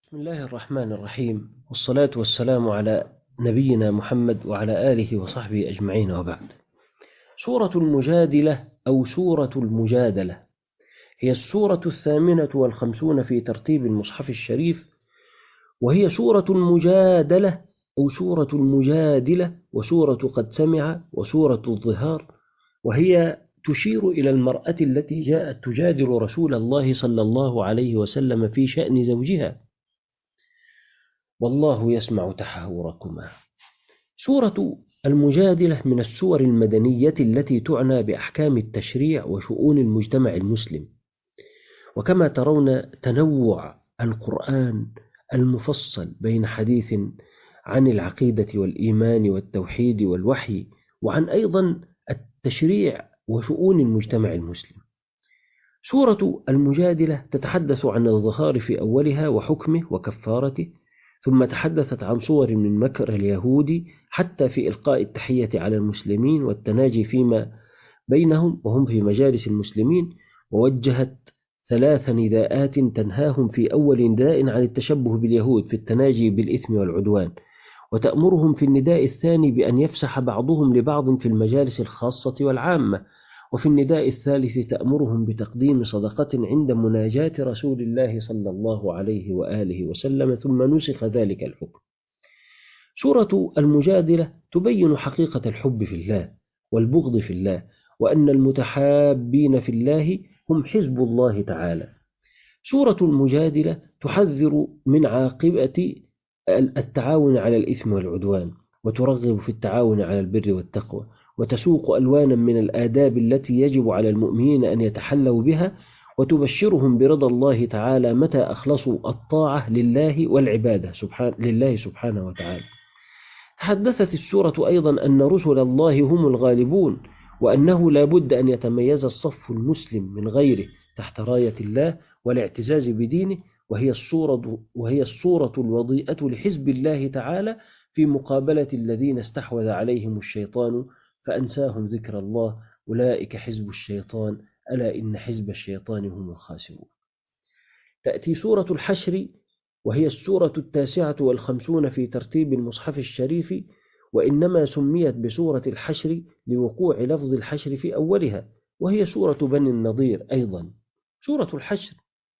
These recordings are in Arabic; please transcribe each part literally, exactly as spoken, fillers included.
بسم الله الرحمن الرحيم، والصلاة والسلام على نبينا محمد وعلى آله وصحبه أجمعين، وبعد. سورة المجادلة أو سورة المجادلة هي السورة الثامنة والخمسون في ترتيب المصحف الشريف، وهي سورة المجادلة أو سورة المجادلة وسورة قد سمع وسورة الظهار، وهي تشير إلى المرأة التي جاءت تجادل رسول الله صلى الله عليه وسلم في شأن زوجها، والله يسمع تحاوركما. سورة المجادلة من السور المدنية التي تعنى بأحكام التشريع وشؤون المجتمع المسلم، وكما ترون تنوع القرآن المفصل بين حديث عن العقيدة والإيمان والتوحيد والوحي، وعن أيضا التشريع وشؤون المجتمع المسلم. سورة المجادلة تتحدث عن الظهار في أولها وحكمه وكفارته، ثم تحدثت عن صور من مكر اليهود حتى في إلقاء التحية على المسلمين والتناجي فيما بينهم وهم في مجالس المسلمين، ووجهت ثلاث نداءات تنهاهم في أول نداء عن التشبه باليهود في التناجي بالإثم والعدوان، وتأمرهم في النداء الثاني بأن يفسح بعضهم لبعض في المجالس الخاصة والعامة، وفي النداء الثالث تأمرهم بتقديم صدقة عند مناجاة رسول الله صلى الله عليه وآله وسلم، ثم نسخ ذلك الحكم. سورة المجادلة تبين حقيقة الحب في الله والبغض في الله، وأن المتحابين في الله هم حزب الله تعالى. سورة المجادلة تحذر من عاقبة التعاون على الإثم والعدوان، وترغب في التعاون على البر والتقوى، وتسوق ألوانا من الآداب التي يجب على المؤمنين أن يتحلوا بها، وتبشرهم برضا الله تعالى متى أخلصوا الطاعة لله والعبادة سبحان لله سبحانه وتعالى. تحدثت السورة أيضا أن رسل الله هم الغالبون، وأنه لا بد أن يتميز الصف المسلم من غيره تحت راية الله والاعتزاز بدينه، وهي الصورة, وهي الصورة الوضيئة لحزب الله تعالى في مقابلة الذين استحوذ عليهم الشيطان فأنساهم ذكر الله، أولئك حزب الشيطان ألا إن حزب الشيطان هم الخاسرون. تأتي سورة الحشر، وهي السورة التاسعة والخمسون في ترتيب المصحف الشريف، وإنما سميت بسورة الحشر لوقوع لفظ الحشر في أولها، وهي سورة بني النضير أيضا. سورة الحشر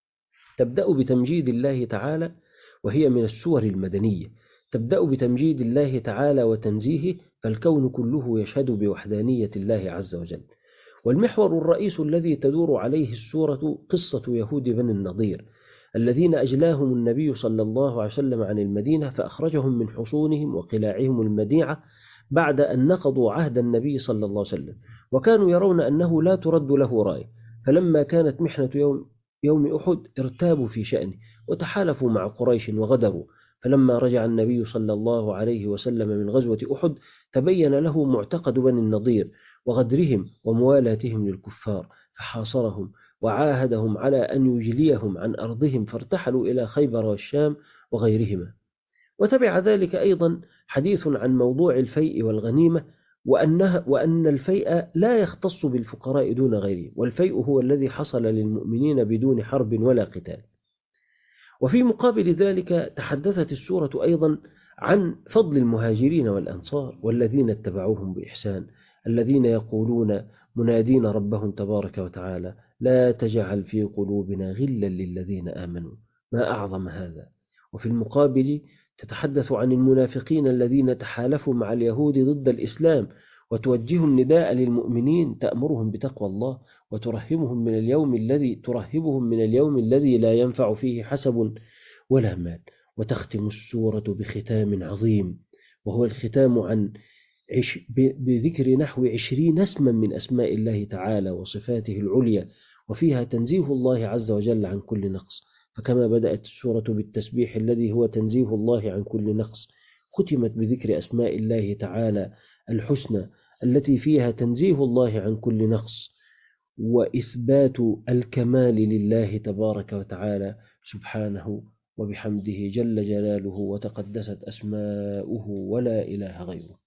تبدأ بتمجيد الله تعالى، وهي من السور المدنية، تبدأ بتمجيد الله تعالى وتنزيهه، فالكون كله يشهد بوحدانية الله عز وجل. والمحور الرئيس الذي تدور عليه السورة قصة يهود بني النضير الذين أجلاهم النبي صلى الله عليه وسلم عن المدينة، فأخرجهم من حصونهم وقلاعهم المديعة بعد أن نقضوا عهد النبي صلى الله عليه وسلم، وكانوا يرون أنه لا ترد له راية، فلما كانت محنة يوم, يوم أحد ارتابوا في شأنه وتحالفوا مع قريش وغدروا، فلما رجع النبي صلى الله عليه وسلم من غزوة أحد تبين له معتقد بني النضير وغدرهم وموالاتهم للكفار، فحاصرهم وعاهدهم على أن يجليهم عن أرضهم، فارتحلوا إلى خيبر والشام وغيرهما. وتبع ذلك أيضا حديث عن موضوع الفيء والغنيمة، وأنها وأن الفيء لا يختص بالفقراء دون غيرهم، والفيء هو الذي حصل للمؤمنين بدون حرب ولا قتال. وفي مقابل ذلك تحدثت السورة أيضا عن فضل المهاجرين والأنصار والذين اتبعوهم بإحسان، الذين يقولون منادين ربهم تبارك وتعالى لا تجعل في قلوبنا غلا للذين آمنوا، ما أعظم هذا. وفي المقابل تتحدث عن المنافقين الذين تحالفوا مع اليهود ضد الإسلام، وتوجه النداء للمؤمنين تأمرهم بتقوى الله، وترهبهم من اليوم الذي ترهبهم من اليوم الذي لا ينفع فيه حسب ولا مال. وتختم السورة بختام عظيم، وهو الختام عن عش بذكر نحو عشرين اسما من أسماء الله تعالى وصفاته العليا، وفيها تنزيه الله عز وجل عن كل نقص، فكما بدأت السورة بالتسبيح الذي هو تنزيه الله عن كل نقص، ختمت بذكر أسماء الله تعالى الحسنى التي فيها تنزيه الله عن كل نقص وإثبات الكمال لله تبارك وتعالى سبحانه وبحمده جل جلاله وتقدست أسماؤه ولا إله غيره.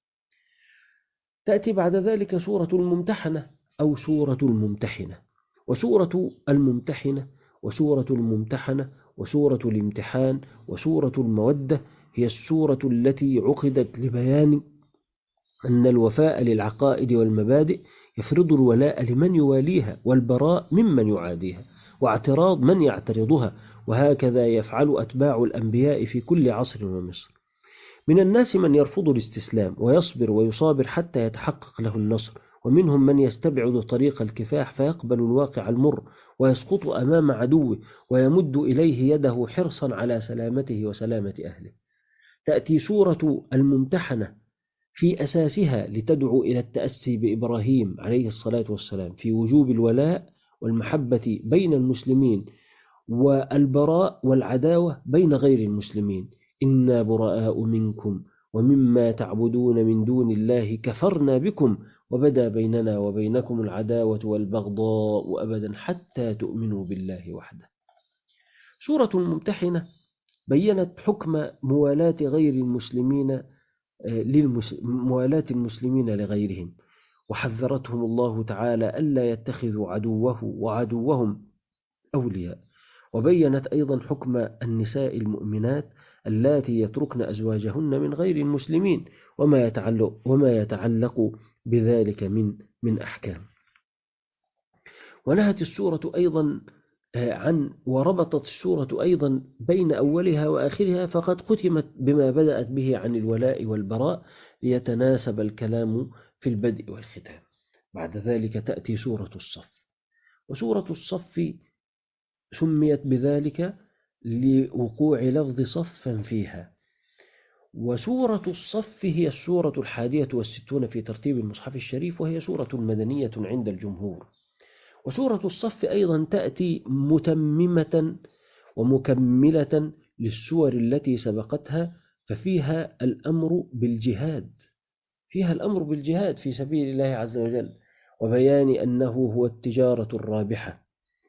تأتي بعد ذلك سورة الممتحنة أو سورة الممتحنة. وسورة الممتحنة وسورة الممتحنة وسورة الامتحان وسورة المودة هي السورة التي عقدت لبيان أن الوفاء للعقائد والمبادئ يفرض الولاء لمن يواليها والبراء ممن يعاديها واعتراض من يعترضها، وهكذا يفعل أتباع الأنبياء في كل عصر ومصر. من الناس من يرفض الاستسلام ويصبر ويصابر حتى يتحقق له النصر، ومنهم من يستبعد طريق الكفاح فيقبل الواقع المر ويسقط أمام عدوه ويمد إليه يده حرصا على سلامته وسلامة أهله. تأتي سورة الممتحنة في أساسها لتدعو إلى التأسي بإبراهيم عليه الصلاة والسلام في وجوب الولاء والمحبة بين المسلمين والبراء والعداوة بين غير المسلمين. إنا براء منكم ومما تعبدون من دون الله كفرنا بكم وبدا بيننا وبينكم العداوة والبغضاء أبدا حتى تؤمنوا بالله وحده. سورة الممتحنة بيّنت حكم موالاة غير المسلمين موالاة المسلمين لغيرهم، وحذرتهم الله تعالى ألا يتخذوا عدوه وعدوهم أولياء، وبيّنت أيضا حكم النساء المؤمنات اللاتي يتركن أزواجهن من غير المسلمين وما يتعلق, وما يتعلق بذلك من, من أحكام. ونهت السورة أيضا عن وربطت السورة أيضا بين أولها وآخرها، فقد ختمت بما بدأت به عن الولاء والبراء ليتناسب الكلام في البدء والختام. بعد ذلك تأتي سورة الصف، وسورة الصف سميت بذلك لوقوع لفظ صفا فيها. وسورة الصف هي السورة الحادية والستون في ترتيب المصحف الشريف، وهي سورة مدنية عند الجمهور. وسورة الصف أيضا تأتي متممة ومكملة للسور التي سبقتها، ففيها الأمر بالجهاد فيها الأمر بالجهاد في سبيل الله عز وجل، وبيان أنه هو التجارة الرابحة.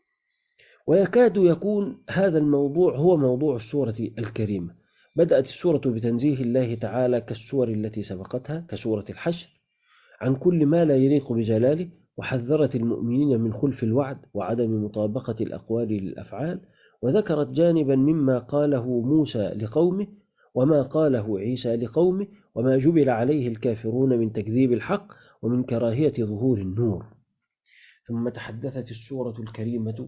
ويكاد يكون هذا الموضوع هو موضوع السورة الكريمة. بدأت السورة بتنزيه الله تعالى كالسور التي سبقتها كسورة الحشر عن كل ما لا يليق بجلاله، وحذرت المؤمنين من خلف الوعد وعدم مطابقة الأقوال للأفعال، وذكرت جانبا مما قاله موسى لقومه وما قاله عيسى لقومه وما جبل عليه الكافرون من تكذيب الحق ومن كراهية ظهور النور. ثم تحدثت السورة الكريمة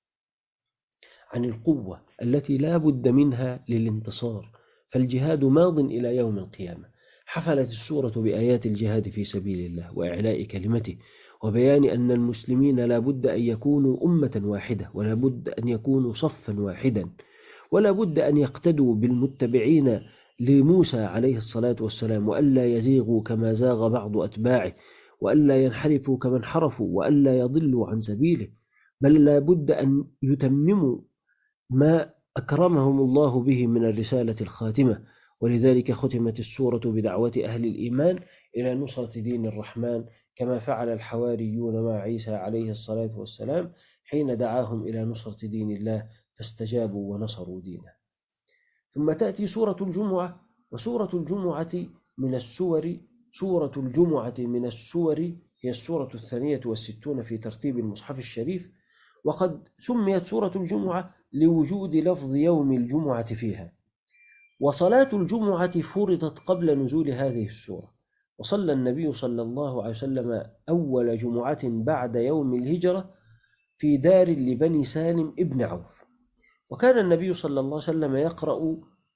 عن القوة التي لا بد منها للانتصار، فالجهاد ماض إلى يوم القيامة. حفلت السورة بآيات الجهاد في سبيل الله وإعلاء كلمته، وبيان أن المسلمين لا بد أن يكونوا أمة واحدة، ولا بد أن يكونوا صفا واحدا، ولا بد أن يقتدوا بالمتبعين لموسى عليه الصلاة والسلام، وألا يزيغوا كما زاغ بعض أتباعه، وألا ينحرفوا كما انحرفوا، وألا يضلوا عن سبيله، بل لا بد أن يتمموا ما أكرمهم الله به من الرسالة الخاتمة. ولذلك ختمت السورة بدعوة أهل الإيمان إلى نصرة دين الرحمن، كما فعل الحواريون مع عيسى عليه الصلاة والسلام حين دعاهم إلى نصرة دين الله فاستجابوا ونصروا دينه. ثم تأتي سورة الجمعة، وسورة الجمعة من السور سورة الجمعة من السور هي السورة الثانية والستون في ترتيب المصحف الشريف، وقد سميت سورة الجمعة لوجود لفظ يوم الجمعة فيها. وصلاة الجمعة فرضت قبل نزول هذه السورة، وصلى النبي صلى الله عليه وسلم أول جمعة بعد يوم الهجرة في دار لبني سالم ابن عوف. وكان النبي صلى الله عليه وسلم يقرأ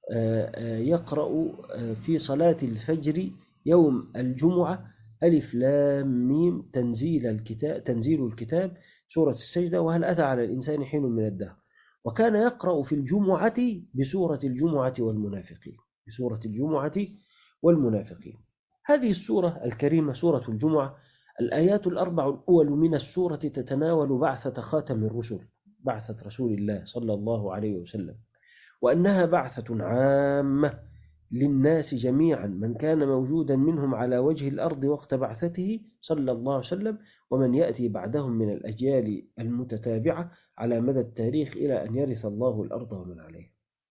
يقرأ في صلاة الفجر يوم الجمعة ألف لام ميم تنزيل الكتاب تنزيل الكتاب سورة السجدة وهل أتى على الإنسان حين من الدهر. وكان يقرأ في الجمعة بسورة الجمعة والمنافقين بسورة الجمعة والمنافقين. هذه السورة الكريمة سورة الجمعة الآيات الأربع الأول من السورة تتناول بعثة خاتم الرسل، بعثة رسول الله صلى الله عليه وسلم، وأنها بعثة عامة للناس جميعا، من كان موجودا منهم على وجه الأرض وقت بعثته صلى الله عليه وسلم، ومن يأتي بعدهم من الأجيال المتتابعة على مدى التاريخ إلى أن يرث الله الأرض ومن عليها.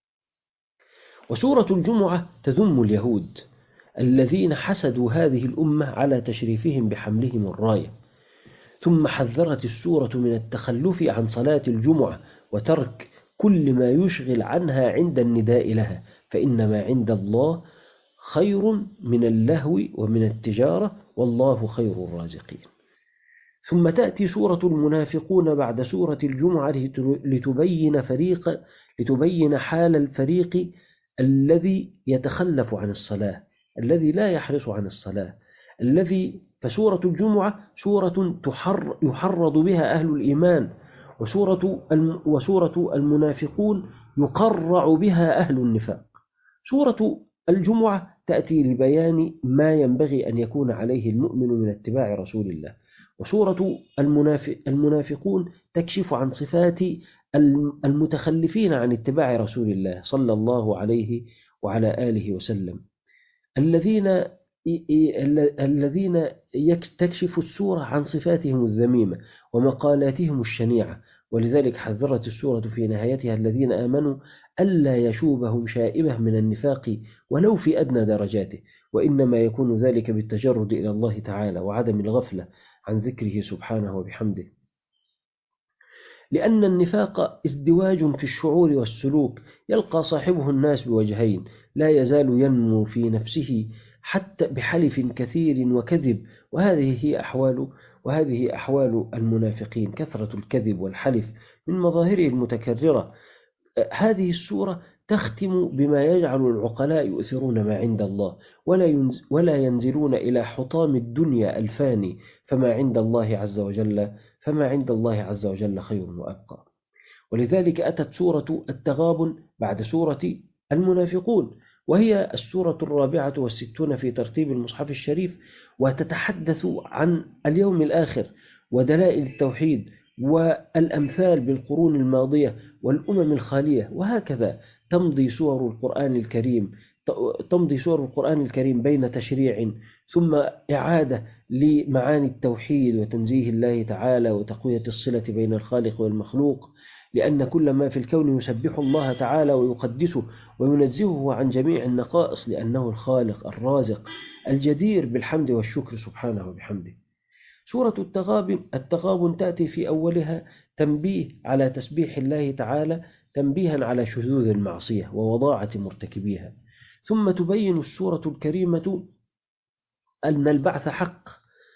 وسورة الجمعة تذم اليهود الذين حسدوا هذه الأمة على تشريفهم بحملهم الراية. ثم حذرت السورة من التخلف عن صلاة الجمعة وترك كل ما يشغل عنها عند النداء لها، فإن ما عند الله خير من اللهو ومن التجارة، والله خير الرازقين. ثم تأتي سورة المنافقون بعد سورة الجمعة لتبين فريق لتبين حال الفريق الذي يتخلف عن الصلاة، الذي لا يحرص عن الصلاة، الذي فسورة الجمعة سورة تحر يحرض بها أهل الإيمان، وسورة وسورة المنافقون يقرع بها أهل النفاق. سورة الجمعة تأتي لبيان ما ينبغي أن يكون عليه المؤمن من اتباع رسول الله، وسورة المنافقون تكشف عن صفات المتخلفين عن اتباع رسول الله صلى الله عليه وعلى آله وسلم، الذين الذين تكشف السورة عن صفاتهم الذميمة ومقالاتهم الشنيعة. ولذلك حذرت السورة في نهايتها الذين آمنوا ألا يشوبهم شائبة من النفاق ولو في أدنى درجاته، وإنما يكون ذلك بالتجرد إلى الله تعالى وعدم الغفلة عن ذكره سبحانه وبحمده، لأن النفاق ازدواج في الشعور والسلوك يلقى صاحبه الناس بوجهين، لا يزال ينمو في نفسه حتى بحلف كثير وكذب، وهذه هي أحوال وهذه أحوال المنافقين، كثرة الكذب والحلف من مظاهره المتكررة. هذه السورة تختم بما يجعل العقلاء يؤثرون ما عند الله ولا ولا ينزلون إلى حطام الدنيا الفاني، فما عند الله عز وجل فما عند الله عز وجل خير وأبقى. ولذلك أتت سورة التغابن بعد سورة المنافقون، وهي السورة الرابعة والستون في ترتيب المصحف الشريف، وتتحدث عن اليوم الآخر ودلائل التوحيد والأمثال بالقرون الماضية والأمم الخالية. وهكذا تمضي سور القرآن الكريم تمضي سور القرآن الكريم بين تشريع ثم إعادة لمعاني التوحيد وتنزيه الله تعالى وتقوية الصلة بين الخالق والمخلوق، لأن كل ما في الكون يسبح الله تعالى ويقدسه وينزهه عن جميع النقائص، لأنه الخالق الرازق الجدير بالحمد والشكر سبحانه وبحمده. سورة التغابن التغابن تأتي في أولها تنبيه على تسبيح الله تعالى، تنبيها على شذوذ المعصية ووضاعة مرتكبيها. ثم تبين السورة الكريمة أن البعث حق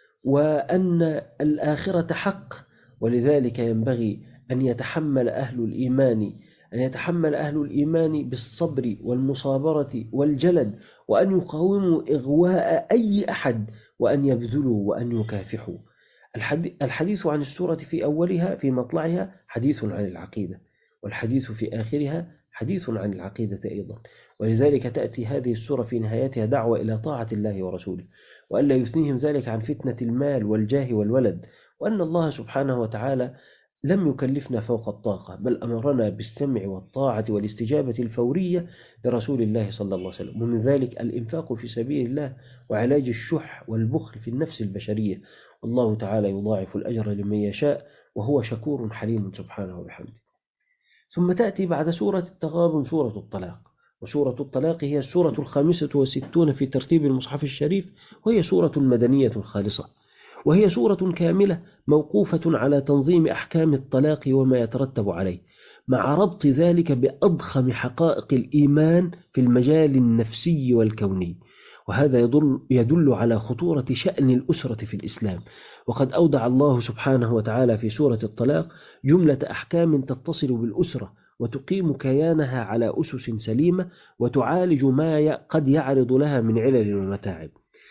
وأن الآخرة حق، ولذلك ينبغي أن يتحمل أهل الإيمان أن يتحمل أهل الإيمان بالصبر والمصابرة والجلد، وأن يقاوموا إغواء أي أحد، وأن يبذلوا وأن يكافحوا. الحديث عن السورة في أولها في مطلعها حديث عن العقيدة، والحديث في آخرها حديث عن العقيدة أيضا. ولذلك تأتي هذه السورة في نهايتها دعوة إلى طاعة الله ورسوله، وألا يثنيهم ذلك عن فتنة المال والجاه والولد، وأن الله سبحانه وتعالى لم يكلفنا فوق الطاقة، بل أمرنا بالسمع والطاعة والاستجابة الفورية لرسول الله صلى الله عليه وسلم. ومن ذلك الإنفاق في سبيل الله وعلاج الشح والبخل في النفس البشرية، والله تعالى يضاعف الأجر لمن يشاء وهو شكور حليم سبحانه وبحمده. ثم تأتي بعد سورة التغابن سورة الطلاق، وسورة الطلاق هي السورة الخامسة والستون في ترتيب المصحف الشريف، وهي سورة مدنية خالصة، وهي سورة كاملة موقوفة على تنظيم أحكام الطلاق وما يترتب عليه، مع ربط ذلك بأضخم حقائق الإيمان في المجال النفسي والكوني. وهذا يدل, يدل على خطورة شأن الأسرة في الإسلام. وقد أودع الله سبحانه وتعالى في سورة الطلاق جملة أحكام تتصل بالأسرة وتقيم كيانها على أسس سليمة، وتعالج ما قد يعرض لها من علل ومتاعب.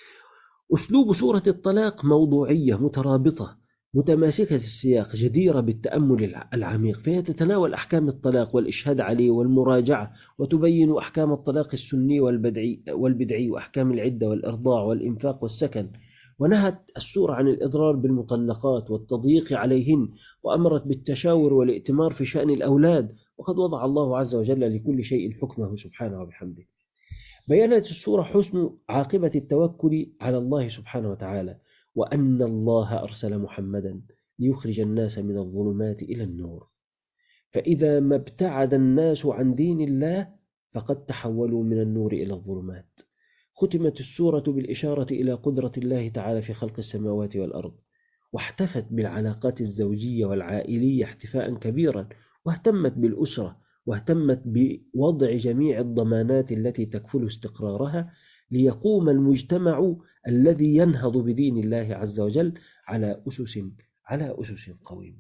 أسلوب سورة الطلاق موضوعية مترابطة متماسكة السياق، جديرة بالتأمل العميق، فهي تتناول أحكام الطلاق والإشهاد عليه والمراجعة، وتبين أحكام الطلاق السني والبدعي, والبدعي وأحكام العدة والإرضاع والإنفاق والسكن. ونهت السورة عن الإضرار بالمطلقات والتضييق عليهن، وأمرت بالتشاور والائتمار في شأن الأولاد، وقد وضع الله عز وجل لكل شيء حكمه سبحانه وبحمده. بيانت السورة حسن عاقبة التوكل على الله سبحانه وتعالى، وأن الله أرسل محمدا ليخرج الناس من الظلمات إلى النور، فإذا ما ابتعد الناس عن دين الله فقد تحولوا من النور إلى الظلمات. ختمت السورة بالإشارة إلى قدرة الله تعالى في خلق السماوات والأرض، واحتفت بالعلاقات الزوجية والعائلية احتفاء كبيرا، واهتمت بالأسرة، واهتمت بوضع جميع الضمانات التي تكفل استقرارها، ليقوم المجتمع الذي ينهض بدين الله عز وجل على أسس على أسس قويمة.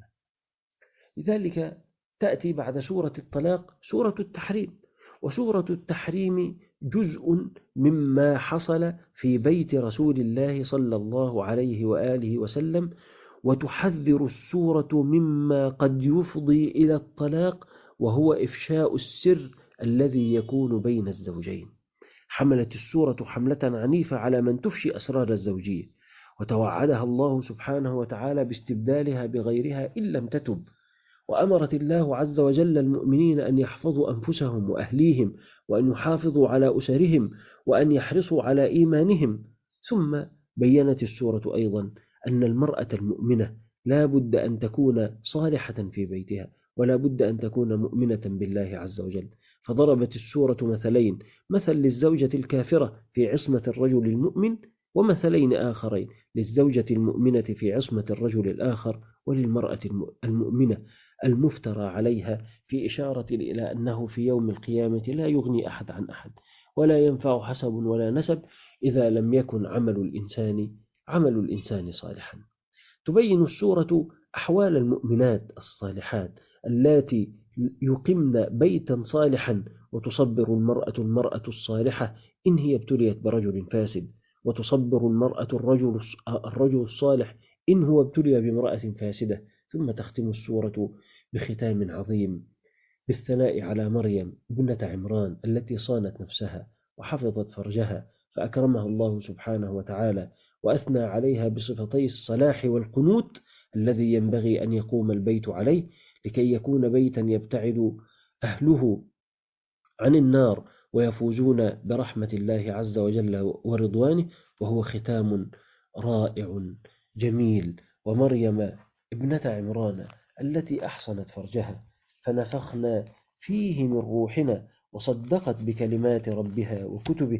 لذلك تأتي بعد سورة الطلاق سورة التحريم، وسورة التحريم جزء مما حصل في بيت رسول الله صلى الله عليه وآله وسلم، وتحذر السورة مما قد يفضي إلى الطلاق، وهو إفشاء السر الذي يكون بين الزوجين. حملت السورة حملة عنيفة على من تفشي أسرار الزوجية، وتوعدها الله سبحانه وتعالى باستبدالها بغيرها إن لم تتب. وأمرت الله عز وجل المؤمنين أن يحفظوا أنفسهم وأهليهم، وأن يحافظوا على أسرهم، وأن يحرصوا على إيمانهم. ثم بيّنت السورة أيضا أن المرأة المؤمنة لا بد أن تكون صالحة في بيتها، ولا بد أن تكون مؤمنة بالله عز وجل. فضربت السورة مثلين: مثل للزوجة الكافرة في عصمة الرجل المؤمن، ومثلين آخرين للزوجة المؤمنة في عصمة الرجل الآخر، وللمرأة المؤمنة المفترى عليها، في إشارة إلى أنه في يوم القيامة لا يغني أحد عن أحد، ولا ينفع حسب ولا نسب إذا لم يكن عمل الإنسان عمل الإنسان صالحا. تبين السورة أحوال المؤمنات الصالحات اللاتي يقمن بيتا صالحا، وتصبر المرأة المرأة الصالحة إن هي ابتليت برجل فاسد، وتصبر المرأة الرجل الرجل الصالح إن هو ابتلي بامرأة فاسدة. ثم تختم السورة بختام عظيم بالثناء على مريم ابنة عمران التي صانت نفسها وحفظت فرجها، فأكرمها الله سبحانه وتعالى، وأثنى عليها بصفتي الصلاح والقنوت الذي ينبغي أن يقوم البيت عليه، لكي يكون بيتا يبتعد أهله عن النار ويفوزون برحمة الله عز وجل ورضوانه. وهو ختام رائع جميل. ومريم ابنة عمران التي أحصنت فرجها فنفخنا فيه من روحنا، وصدقت بكلمات ربها وكتبه،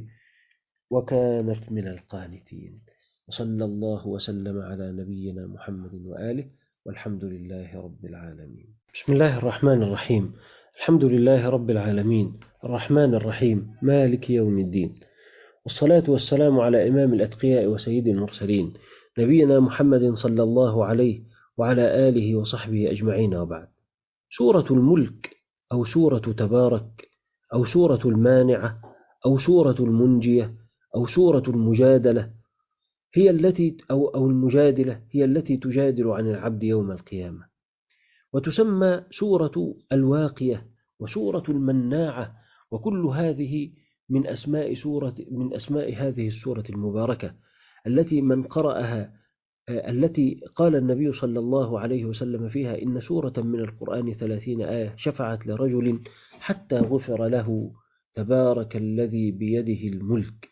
وكانت من القانتين. وصلى الله وسلم على نبينا محمد وآله، والحمد لله رب العالمين. بسم الله الرحمن الرحيم. الحمد لله رب العالمين، الرحمن الرحيم، مالك يوم الدين، والصلاة والسلام على إمام الأتقياء وسيد المرسلين، نبينا محمد صلى الله عليه وعلى آله وصحبه أجمعين، وبعد. سورة الملك أو سورة تبارك أو سورة المانعة أو سورة المنجية أو سورة المجادلة هي التي أو أو المجادلة هي التي تجادل عن العبد يوم القيامة. وتسمى سورة الواقية وسورة المناعة، وكل هذه من أسماء سورة من أسماء هذه السورة المباركة التي من قرأها التي قال النبي صلى الله عليه وسلم فيها: إن سورة من القرآن ثلاثين آية شفعت لرجل حتى غفر له، تبارك الذي بيده الملك.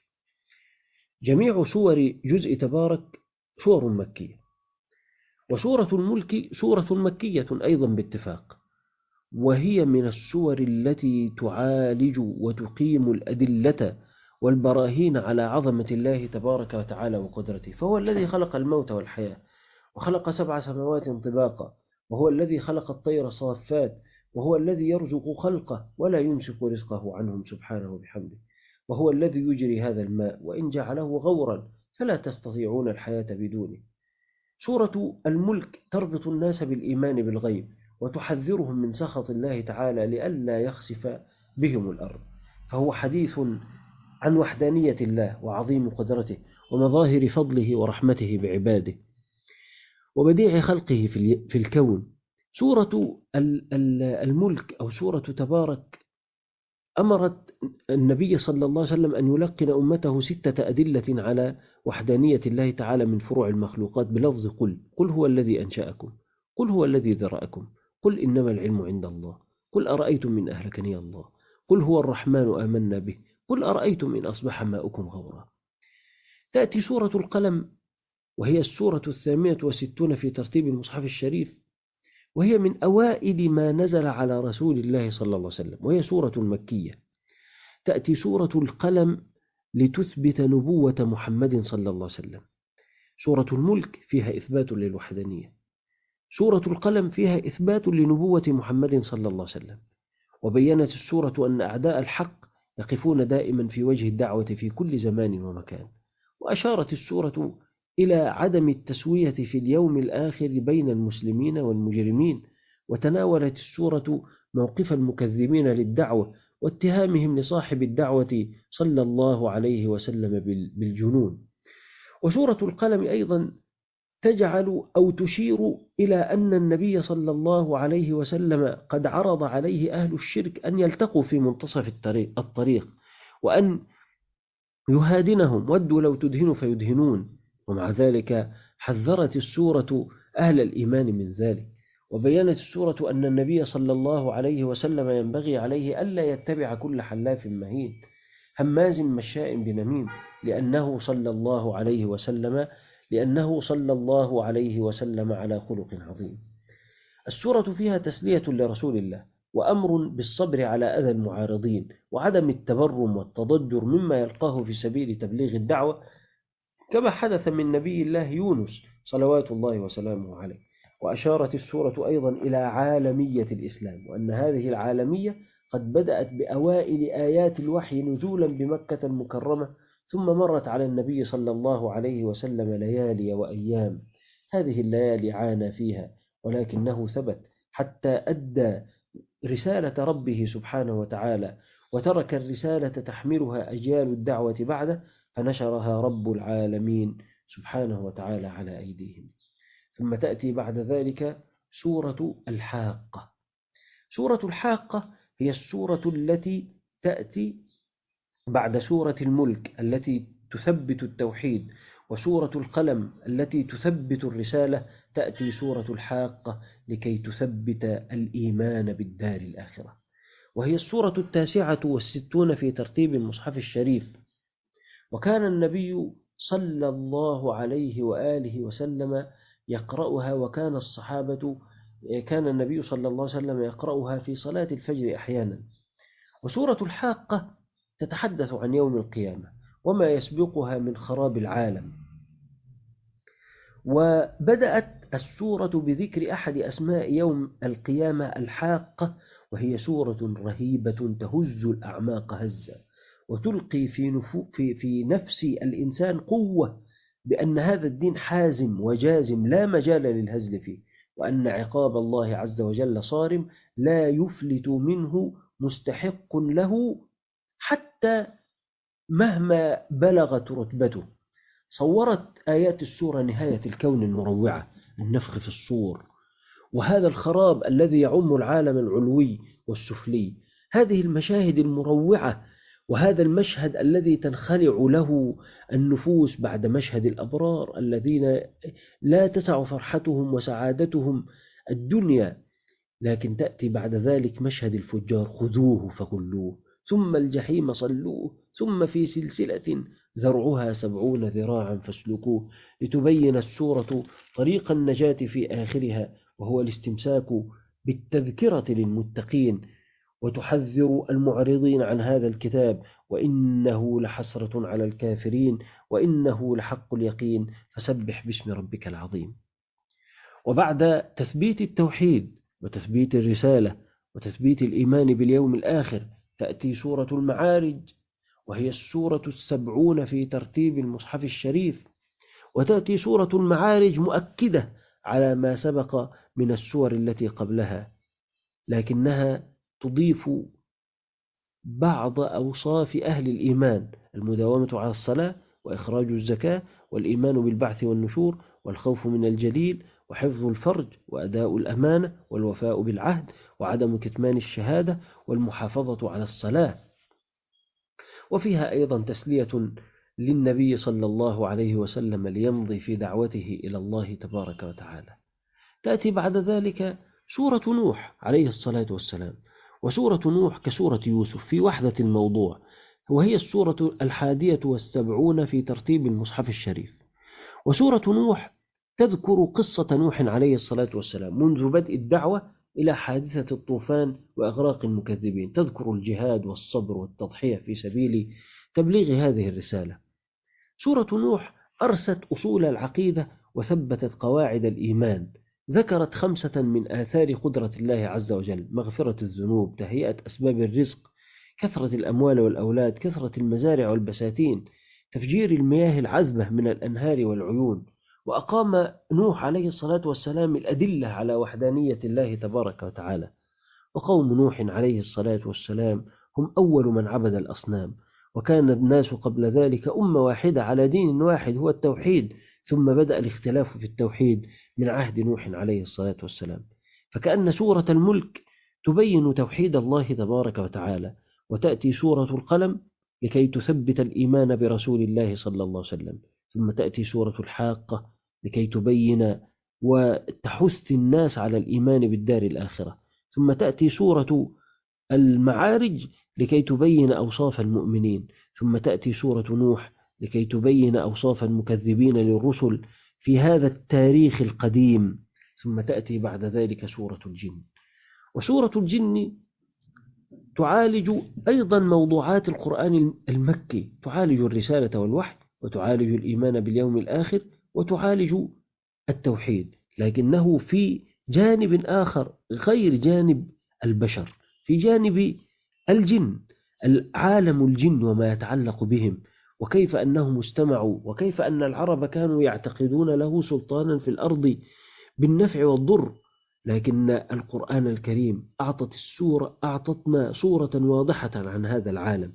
جميع سور جزء تبارك سور مكية، وسورة الملك سورة مكية أيضا باتفاق، وهي من السور التي تعالج وتقيم الأدلة والبراهين على عظمة الله تبارك وتعالى وقدرته. فهو الذي خلق الموت والحياة، وخلق سبع سماوات طباقا، وهو الذي خلق الطير صافات، وهو الذي يرزق خلقه ولا يمسك رزقه عنهم سبحانه بحمده، وهو الذي يجري هذا الماء وإن جعله غورا فلا تستطيعون الحياة بدونه. سورة الملك تربط الناس بالإيمان بالغيب، وتحذرهم من سخط الله تعالى لئلا يخسف بهم الأرض. فهو حديث عن وحدانية الله وعظيم قدرته ومظاهر فضله ورحمته بعباده وبديع خلقه في الكون. سورة الملك أو سورة تبارك أمرت النبي صلى الله عليه وسلم أن يلقن أمته ستة أدلة على وحدانية الله تعالى من فروع المخلوقات بلفظ قل قل هو الذي أنشأكم، قل هو الذي ذرأكم، قل إنما العلم عند الله، قل أرأيتم من أهلكني الله، قل هو الرحمن آمنا به، قل أرأيتم إن أصبح ماؤكم غورا. تأتي سورة القلم وهي السورة الثامنة والستون في ترتيب المصحف الشريف، وهي من أوائل ما نزل على رسول الله صلى الله عليه وسلم، وهي سورة مكية. تأتي سورة القلم لتثبت نبوة محمد صلى الله عليه وسلم. سورة الملك فيها إثبات للوحدانية، سورة القلم فيها إثبات لنبوة محمد صلى الله عليه وسلم، وبيّنت السورة أن أعداء الحق يقفون دائما في وجه الدعوة في كل زمان ومكان. وأشارت السورة إلى عدم التسوية في اليوم الآخر بين المسلمين والمجرمين، وتناولت السورة موقف المكذبين للدعوة واتهامهم لصاحب الدعوة صلى الله عليه وسلم بالجنون. وسورة القلم أيضا تجعل أو تشير إلى أن النبي صلى الله عليه وسلم قد عرض عليه أهل الشرك أن يلتقوا في منتصف الطريق, الطريق وأن يهادنهم، ودوا لو تدهنوا فيدهنون، ومع ذلك حذرت السورة أهل الإيمان من ذلك. وبيّنت السورة أن النبي صلى الله عليه وسلم ينبغي عليه ألا يتبع كل حلاف مهين هماز مشاء بنميم، لأنه صلى الله عليه وسلم لأنه صلى الله عليه وسلم على خلق عظيم. السورة فيها تسلية لرسول الله، وأمر بالصبر على أذى المعارضين، وعدم التبرم والتضجر مما يلقاه في سبيل تبليغ الدعوة، كما حدث من نبي الله يونس صلوات الله وسلامه عليه. وأشارت السورة أيضا إلى عالمية الإسلام، وأن هذه العالمية قد بدأت بأوائل آيات الوحي نزولا بمكة المكرمة، ثم مرت على النبي صلى الله عليه وسلم ليالي وأيام. هذه الليالي عانى فيها، ولكنه ثبت حتى أدى رسالة ربه سبحانه وتعالى، وترك الرسالة تحملها أجيال الدعوة بعده، فنشرها رب العالمين سبحانه وتعالى على أيديهم. ثم تأتي بعد ذلك سورة الحاقة. سورة الحاقة هي السورة التي تأتي بعد سورة الملك التي تثبت التوحيد، وسورة القلم التي تثبت الرسالة. تأتي سورة الحاقة لكي تثبت الإيمان بالدار الآخرة، وهي السورة التاسعة والستون في ترتيب المصحف الشريف. وكان النبي صلى الله عليه وآله وسلم يقرأها، وكان الصحابة كان النبي صلى الله عليه وسلم يقرأها في صلاة الفجر أحيانا. وسورة الحاقة تتحدث عن يوم القيامة وما يسبقها من خراب العالم. وبدأت السورة بذكر أحد أسماء يوم القيامة الحاقة، وهي سورة رهيبة تهز الأعماق هزا، وتلقي في, نفو في, في نفس الإنسان قوة بأن هذا الدين حازم وجازم لا مجال للهزل فيه، وأن عقاب الله عز وجل صارم لا يفلت منه مستحق له حتى مهما بلغت رتبته. صورت آيات السورة نهاية الكون المروعة، النفخ في الصور، وهذا الخراب الذي يعم العالم العلوي والسفلي. هذه المشاهد المروعة، وهذا المشهد الذي تنخلع له النفوس بعد مشهد الأبرار الذين لا تسع فرحتهم وسعادتهم الدنيا، لكن تأتي بعد ذلك مشهد الفجار: خذوه فغلوه ثم الجحيم صلوه ثم في سلسلة ذرعها سبعون ذراعا فاسلكوه. لتبين السورة طريق النجاة في آخرها، وهو الاستمساك بالتذكرة للمتقين، وتحذر المعرضين عن هذا الكتاب: وإنه لحسرة على الكافرين وإنه لحق اليقين فسبح باسم ربك العظيم. وبعد تثبيت التوحيد وتثبيت الرسالة وتثبيت الإيمان باليوم الآخر تأتي سورة المعارج، وهي السورة السبعون في ترتيب المصحف الشريف. وتأتي سورة المعارج مؤكدة على ما سبق من السور التي قبلها، لكنها تضيف بعض أوصاف أهل الإيمان: المداومة على الصلاة، وإخراج الزكاة، والإيمان بالبعث والنشور، والخوف من الجليل، وحفظ الفرج، وأداء الأمانة، والوفاء بالعهد، وعدم كتمان الشهادة، والمحافظة على الصلاة. وفيها أيضا تسلية للنبي صلى الله عليه وسلم ليمضي في دعوته إلى الله تبارك وتعالى. تأتي بعد ذلك سورة نوح عليه الصلاة والسلام. وسورة نوح كسورة يوسف في وحدة الموضوع، وهي السورة الحادية والسبعون في ترتيب المصحف الشريف. وسورة نوح تذكر قصة نوح عليه الصلاة والسلام منذ بدء الدعوة إلى حادثة الطوفان وإغراق المكذبين، تذكر الجهاد والصبر والتضحية في سبيل تبليغ هذه الرسالة. سورة نوح أرست أصول العقيدة وثبتت قواعد الإيمان ذكرت خمسة من آثار قدرة الله عز وجل: مغفرة الذنوب، تهيئة أسباب الرزق، كثرة الأموال والأولاد، كثرة المزارع والبساتين، تفجير المياه العذبة من الأنهار والعيون. وأقام نوح عليه الصلاة والسلام الأدلة على وحدانية الله تبارك وتعالى. وقوم نوح عليه الصلاة والسلام هم أول من عبد الأصنام، وكان الناس قبل ذلك أمة واحدة على دين واحد هو التوحيد، ثم بدأ الاختلاف في التوحيد من عهد نوح عليه الصلاة والسلام. فكأن سورة الملك تبين توحيد الله تبارك وتعالى، وتأتي سورة القلم لكي تثبت الإيمان برسول الله صلى الله عليه وسلم، ثم تأتي سورة الحاقة لكي تبين وتحث الناس على الإيمان بالدار الآخرة، ثم تأتي سورة المعارج لكي تبين أوصاف المؤمنين، ثم تأتي سورة نوح لكي تبين أوصاف المكذبين للرسل في هذا التاريخ القديم، ثم تأتي بعد ذلك سورة الجن. وسورة الجن تعالج أيضا موضوعات القرآن المكي، تعالج الرسالة والوحي، وتعالج الإيمان باليوم الآخر، وتعالج التوحيد، لكنه في جانب آخر غير جانب البشر، في جانب الجن، العالم الجن وما يتعلق بهم، وكيف أنهم استمعوا، وكيف أن العرب كانوا يعتقدون له سلطانا في الأرض بالنفع والضر. لكن القرآن الكريم أعطت السورة أعطتنا صورة واضحة عن هذا العالم،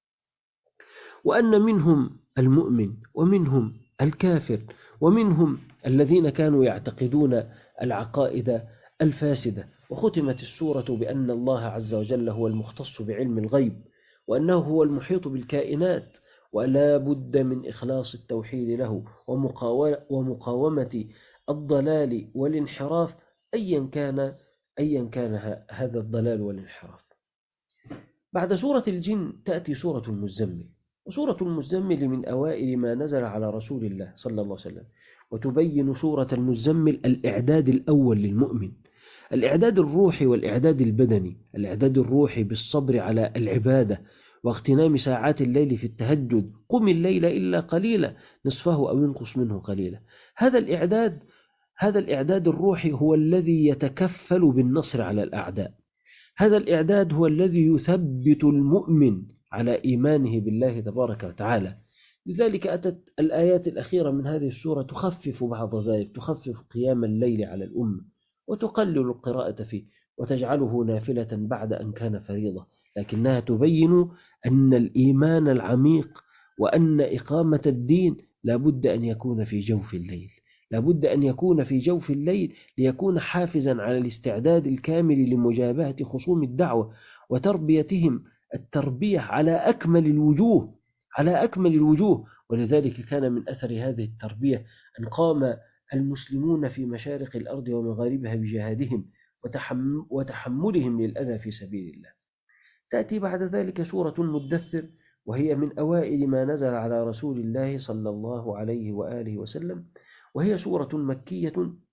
وأن منهم المؤمن ومنهم الكافر، ومنهم الذين كانوا يعتقدون العقائد الفاسدة. وختمت السورة بأن الله عز وجل هو المختص بعلم الغيب، وأنه هو المحيط بالكائنات، ولا بد من إخلاص التوحيد له ومقاومة الضلال والانحراف أيا كان أيا كان هذا الضلال والانحراف. بعد سورة الجن تأتي سورة المزمل، وسورة المزمل من أوائل ما نزل على رسول الله صلى الله عليه وسلم، وتبين سورة المزمل الإعداد الأول للمؤمن، الإعداد الروحي والإعداد البدني. الإعداد الروحي بالصبر على العبادة واغتنام ساعات الليل في التهجد، قم الليل إلا قليلا نصفه أو ينقص منه قليلا. هذا الإعداد هذا الإعداد الروحي هو الذي يتكفل بالنصر على الأعداء. هذا الإعداد هو الذي يثبت المؤمن على إيمانه بالله تبارك وتعالى. لذلك أتت الآيات الأخيرة من هذه السورة تخفف بعض ذلك، تخفف قيام الليل على الأمة، وتقلل القراءة فيه، وتجعله نافلة بعد أن كان فريضة، لكنها تبين أن الإيمان العميق وأن إقامة الدين لابد أن يكون في جوف الليل، لابد أن يكون في جوف الليل ليكون حافزا على الاستعداد الكامل لمجابهة خصوم الدعوة وتربيتهم التربية على أكمل الوجوه على أكمل الوجوه ولذلك كان من أثر هذه التربية أن قام المسلمون في مشارق الأرض ومغاربها بجهادهم وتحملهم للأذى في سبيل الله. تأتي بعد ذلك سورة المدثر، وهي من أوائل ما نزل على رسول الله صلى الله عليه وآله وسلم، وهي سورة مكية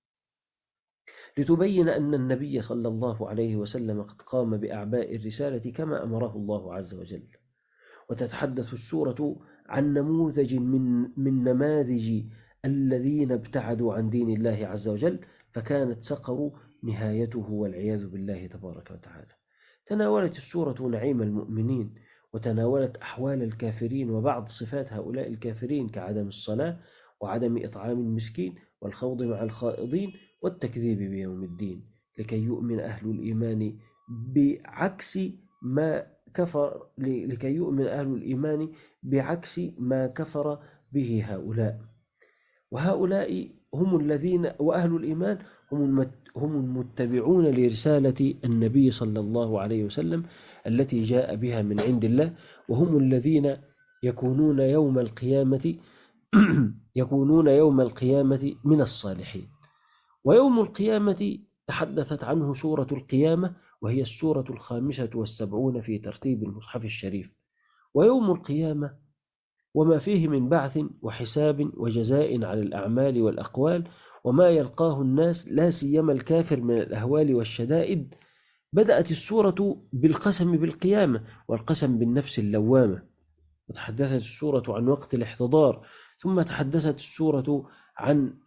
لتبين أن النبي صلى الله عليه وسلم قد قام بأعباء الرسالة كما أمره الله عز وجل. وتتحدث السورة عن نموذج من, من نماذج الذين ابتعدوا عن دين الله عز وجل، فكانت سقر نهايته والعياذ بالله تبارك وتعالى. تناولت السورة نعيم المؤمنين، وتناولت أحوال الكافرين وبعض صفات هؤلاء الكافرين كعدم الصلاة وعدم إطعام المسكين والخوض مع الخائضين والتكذيب بيوم الدين، لكي يؤمن أهل الإيمان بعكس ما كفر لكي يؤمن أهل الإيمان بعكس ما كفر به هؤلاء. وهؤلاء هم الذين وأهل الإيمان هم هم المتبعون لرسالة النبي صلى الله عليه وسلم التي جاء بها من عند الله، وهم الذين يكونون يوم القيامة يكونون يوم القيامة من الصالحين. ويوم القيامة تحدثت عنه سورة القيامة، وهي السورة الخامسة والسبعون في ترتيب المصحف الشريف. ويوم القيامة وما فيه من بعث وحساب وجزاء على الأعمال والأقوال وما يلقاه الناس لا سيما الكافر من الأهوال والشدائد. بدأت السورة بالقسم بالقيامة والقسم بالنفس اللوامة، وتحدثت السورة عن وقت الاحتضار، ثم تحدثت السورة عن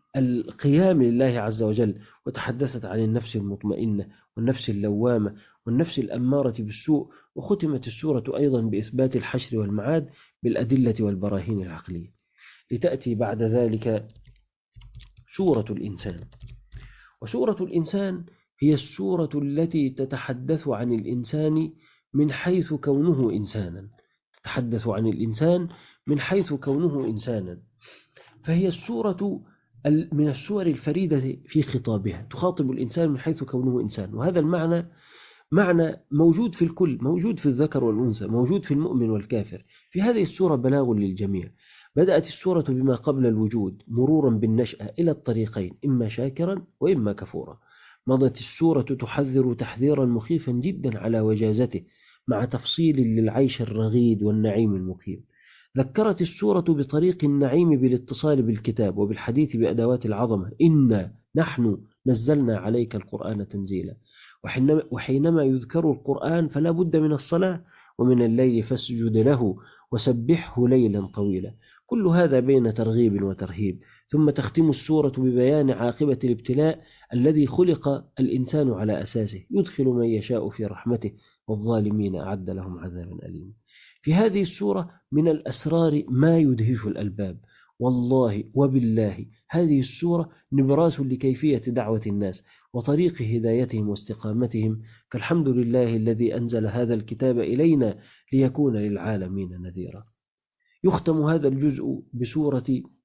القيام لله عز وجل، وتحدثت عن النفس المطمئنة والنفس اللوامة والنفس الأمارة بالسوء. وختمت السورة أيضا بإثبات الحشر والمعاد بالأدلة والبراهين العقلية. لتأتي بعد ذلك سورة الإنسان. وسورة الإنسان هي السورة التي تتحدث عن الإنسان من حيث كونه إنسانا، تتحدث عن الإنسان من حيث كونه إنسانا، فهي السورة من السور الفريدة في خطابها، تخاطب الإنسان من حيث كونه إنسان. وهذا المعنى معنى موجود في الكل، موجود في الذكر والأنثى، موجود في المؤمن والكافر. في هذه السورة بلاغ للجميع. بدأت السورة بما قبل الوجود مرورا بالنشأة إلى الطريقين، إما شاكرا وإما كفورا. مضت السورة تحذر تحذيرا مخيفا جدا على وجازته، مع تفصيل للعيش الرغيد والنعيم المقيم. ذكرت السورة بطريق النعيم بالاتصال بالكتاب وبالحديث بأدوات العظمة: إنا نحن نزلنا عليك القرآن تنزيلا. وحينما يذكر القرآن فلا بد من الصلاة: ومن الليل فاسجد له وسبحه ليلا طويلا. كل هذا بين ترغيب وترهيب. ثم تختم السورة ببيان عاقبة الابتلاء الذي خلق الإنسان على أساسه: يدخل من يشاء في رحمته والظالمين أعد لهم عذابا أليما. في هذه السورة من الأسرار ما يدهش الألباب. والله وبالله هذه السورة نبراس لكيفية دعوة الناس وطريق هدايتهم واستقامتهم. فالحمد لله الذي أنزل هذا الكتاب إلينا ليكون للعالمين نذيرا. يختم هذا الجزء بسورة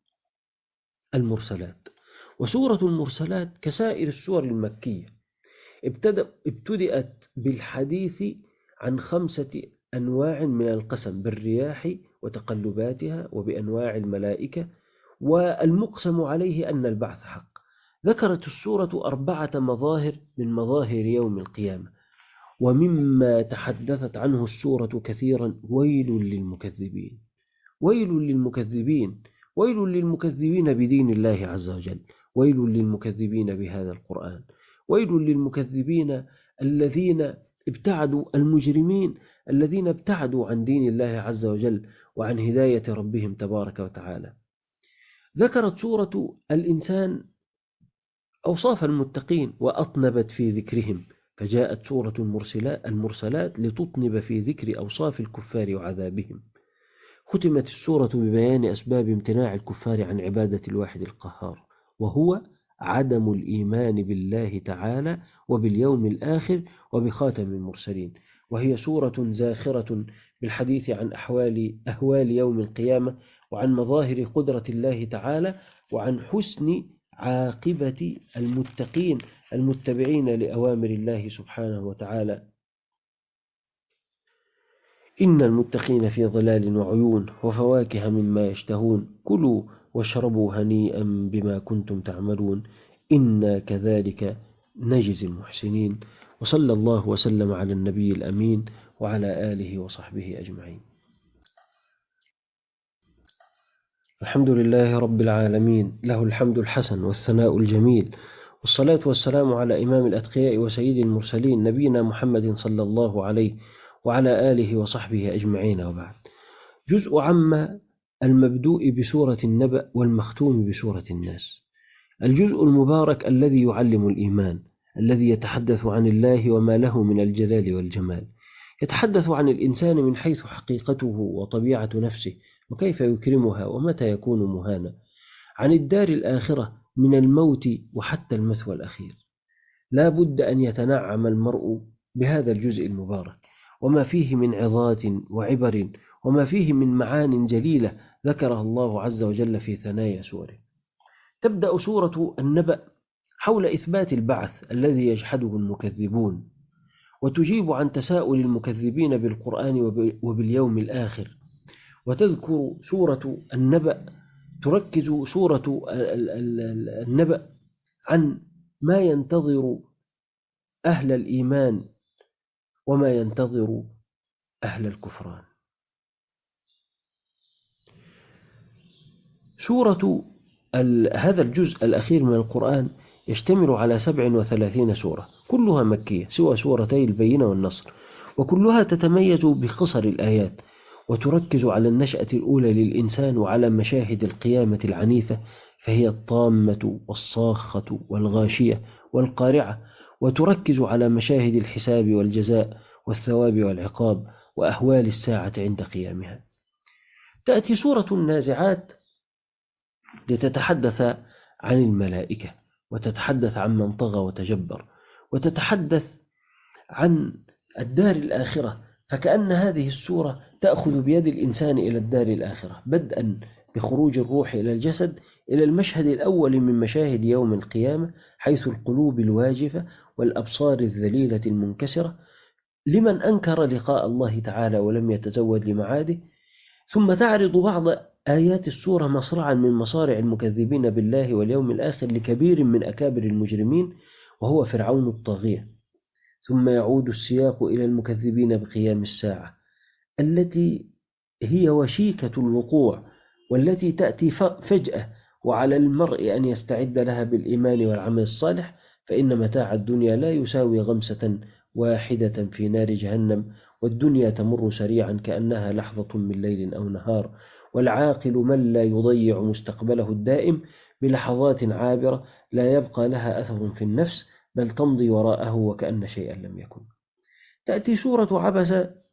المرسلات. وسورة المرسلات كسائر السور المكية ابتدأت بالحديث عن خمسة أنواع من القسم: بالرياح وتقلباتها، وبأنواع الملائكة، والمقسم عليه أن البعث حق. ذكرت السورة أربعة مظاهر من مظاهر يوم القيامة. ومما تحدثت عنه السورة كثيرا: ويل للمكذبين، ويل للمكذبين، ويل للمكذبين بدين الله عز وجل، ويل للمكذبين بهذا القرآن، ويل للمكذبين الذين ابتعدوا، المجرمين الذين ابتعدوا عن دين الله عز وجل وعن هداية ربهم تبارك وتعالى. ذكرت سورة الإنسان أوصاف المتقين وأطنبت في ذكرهم، فجاءت سورة المرسلات لتطنب في ذكر أوصاف الكفار وعذابهم. ختمت السورة ببيان أسباب امتناع الكفار عن عبادة الواحد القهار، وهو عدم الإيمان بالله تعالى وباليوم الآخر وبخاتم المرسلين. وهي سورة زاخرة بالحديث عن أحوال أهوال يوم القيامة، وعن مظاهر قدرة الله تعالى، وعن حسن عاقبة المتقين المتبعين لأوامر الله سبحانه وتعالى. إن المتقين في ظلال وعيون وفواكه مما يشتهون كلوا واشربوا هنيئا بما كنتم تعملون إنا كذلك نجزي المحسنين. وصلى الله وسلم على النبي الأمين وعلى آله وصحبه أجمعين. الحمد لله رب العالمين، له الحمد الحسن والثناء الجميل، والصلاة والسلام على إمام الأتقياء وسيد المرسلين نبينا محمد صلى الله عليه وعلى آله وصحبه أجمعين. وبعد. جزء عما المبدوء بسورة النبأ والمختوم بسورة الناس. الجزء المبارك الذي يعلم الإيمان، الذي يتحدث عن الله وما له من الجلال والجمال. يتحدث عن الإنسان من حيث حقيقته وطبيعة نفسه، وكيف يكرمها ومتى يكون مهانا. عن الدار الآخرة من الموت وحتى المثوى الأخير. لا بد أن يتنعم المرء بهذا الجزء المبارك، وما فيه من عظات وعبر، وما فيه من معان جليلة ذكرها الله عز وجل في ثنايا سوره. تبدأ سورة النبأ حول إثبات البعث الذي يجحده المكذبون، وتجيب عن تساؤل المكذبين بالقرآن وباليوم الآخر. وتذكر سورة النبأ، تركز سورة النبأ عن ما ينتظر أهل الإيمان وما ينتظر أهل الكفران. سورة هذا الجزء الأخير من القرآن يشتمل على سبع وثلاثين سورة، كلها مكية سوى سورتي البينة والنصر، وكلها تتميز بقصر الآيات، وتركز على النشأة الأولى للإنسان وعلى مشاهد القيامة العنيفة فهي الطامة والصاخة والغاشية والقارعة، وتركز على مشاهد الحساب والجزاء والثواب والعقاب وأهوال الساعة عند قيامها. تأتي سورة النازعات لتتحدث عن الملائكة، وتتحدث عن من طغى وتجبر، وتتحدث عن الدار الآخرة، فكأن هذه السورة تأخذ بيد الإنسان إلى الدار الآخرة، بدءا بخروج الروح إلى الجسد إلى المشهد الأول من مشاهد يوم القيامة، حيث القلوب الواجفة والأبصار الذليلة المنكسرة لمن أنكر لقاء الله تعالى ولم يتزود لمعاده. ثم تعرض بعض آيات السورة مصرعا من مصارع المكذبين بالله واليوم الآخر لكبير من أكابر المجرمين وهو فرعون الطاغية. ثم يعود السياق إلى المكذبين بقيام الساعة التي هي وشيكة الوقوع، والتي تأتي فجأة، وعلى المرء أن يستعد لها بالإيمان والعمل الصالح، فإن متاع الدنيا لا يساوي غمسة واحدة في نار جهنم، والدنيا تمر سريعا كأنها لحظة من ليل أو نهار، والعاقل من لا يضيع مستقبله الدائم بلحظات عابرة لا يبقى لها أثر في النفس، بل تمضي وراءه وكأن شيئا لم يكن. تأتي سورة عبسة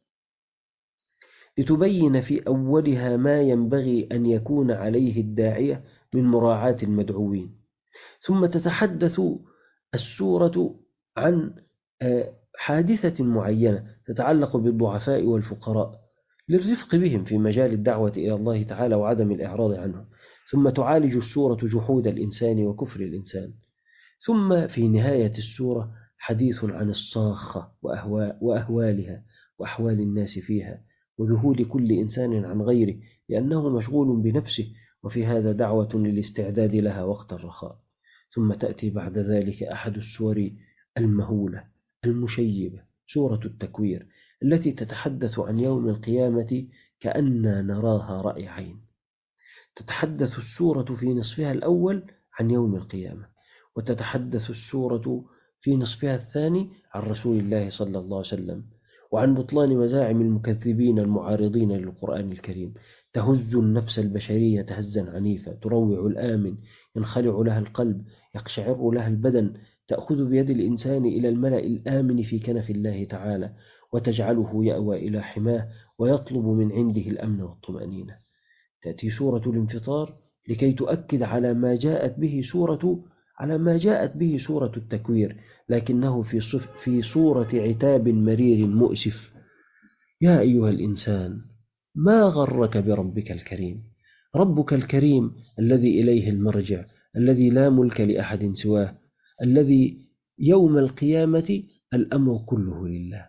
لتبين في أولها ما ينبغي أن يكون عليه الداعية من مراعاة المدعوين. ثم تتحدث السورة عن حادثة معينة تتعلق بالضعفاء والفقراء للرفق بهم في مجال الدعوة إلى الله تعالى وعدم الإعراض عنهم. ثم تعالج السورة جحود الإنسان وكفر الإنسان. ثم في نهاية السورة حديث عن الصاخة وأهوالها وأحوال الناس فيها وذهول كل إنسان عن غيره لأنه مشغول بنفسه، وفي هذا دعوة للاستعداد لها وقت الرخاء. ثم تأتي بعد ذلك أحد السور المهولة المشيبة، سورة التكوير، التي تتحدث عن يوم القيامة كأننا نراها رأي عين. تتحدث السورة في نصفها الأول عن يوم القيامة، وتتحدث السورة في نصفها الثاني عن رسول الله صلى الله عليه وسلم وعن بطلان مزاعم المكذبين المعارضين للقرآن الكريم. تهز النفس البشرية هزا عنيفا، تروع الآمن، ينخلع لها القلب، يقشعر لها البدن، تأخذ بيد الإنسان إلى الملأ الآمن في كنف الله تعالى، وتجعله يأوى إلى حماه ويطلب من عنده الأمن والطمأنينة. تأتي سورة الانفطار لكي تؤكد على ما جاءت به سورة على ما جاءت به سورة التكوير، لكنه في صف في صورة عتاب مرير مؤسف. يا أيها الإنسان ما غرك بربك الكريم، ربك الكريم الذي إليه المرجع، الذي لا ملك لأحد سواه، الذي يوم القيامة الأمر كله لله.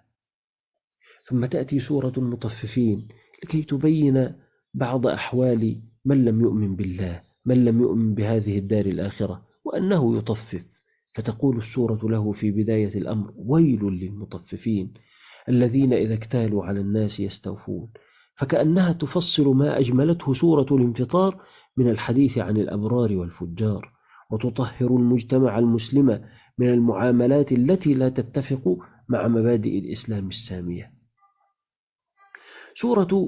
ثم تأتي سورة المطففين لكي تبين بعض أحوال من لم يؤمن بالله، من لم يؤمن بهذه الدار الآخرة وأنه يطفف. فتقول السورة له في بداية الأمر: ويل للمطففين الذين إذا اكتالوا على الناس يستوفون. فكأنها تفصل ما أجملته سورة الانفطار من الحديث عن الأبرار والفجار، وتطهر المجتمع المسلم من المعاملات التي لا تتفق مع مبادئ الإسلام السامية. سورة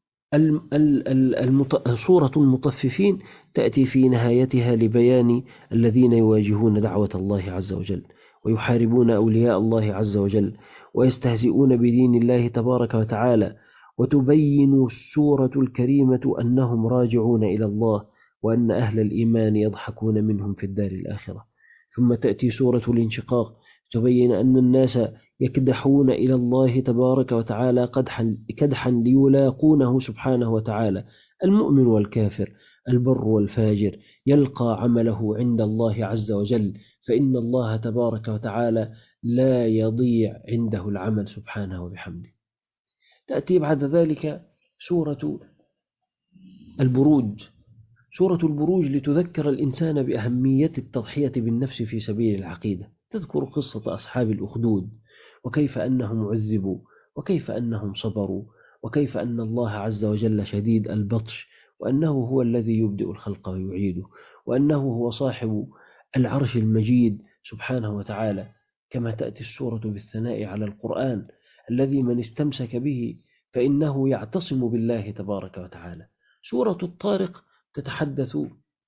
سورة المطففين تأتي في نهايتها لبيان الذين يواجهون دعوة الله عز وجل ويحاربون أولياء الله عز وجل ويستهزئون بدين الله تبارك وتعالى، وتبين السورة الكريمة أنهم راجعون إلى الله وأن أهل الإيمان يضحكون منهم في الدار الآخرة. ثم تأتي سورة الانشقاق تبين أن الناس يكدحون إلى الله تبارك وتعالى قدحا كدحا ليلاقونه سبحانه وتعالى. المؤمن والكافر، البر والفاجر، يلقى عمله عند الله عز وجل، فإن الله تبارك وتعالى لا يضيع عنده العمل سبحانه وبحمده. تأتي بعد ذلك سورة البروج سورة البروج لتذكر الإنسان بأهمية التضحية بالنفس في سبيل العقيدة. تذكر قصة أصحاب الأخدود وكيف أنهم عذبوا وكيف أنهم صبروا وكيف أن الله عز وجل شديد البطش، وأنه هو الذي يبدئ الخلق ويعيده، وأنه هو صاحب العرش المجيد سبحانه وتعالى. كما تأتي السورة بالثناء على القرآن الذي من استمسك به فإنه يعتصم بالله تبارك وتعالى. سورة الطارق تتحدث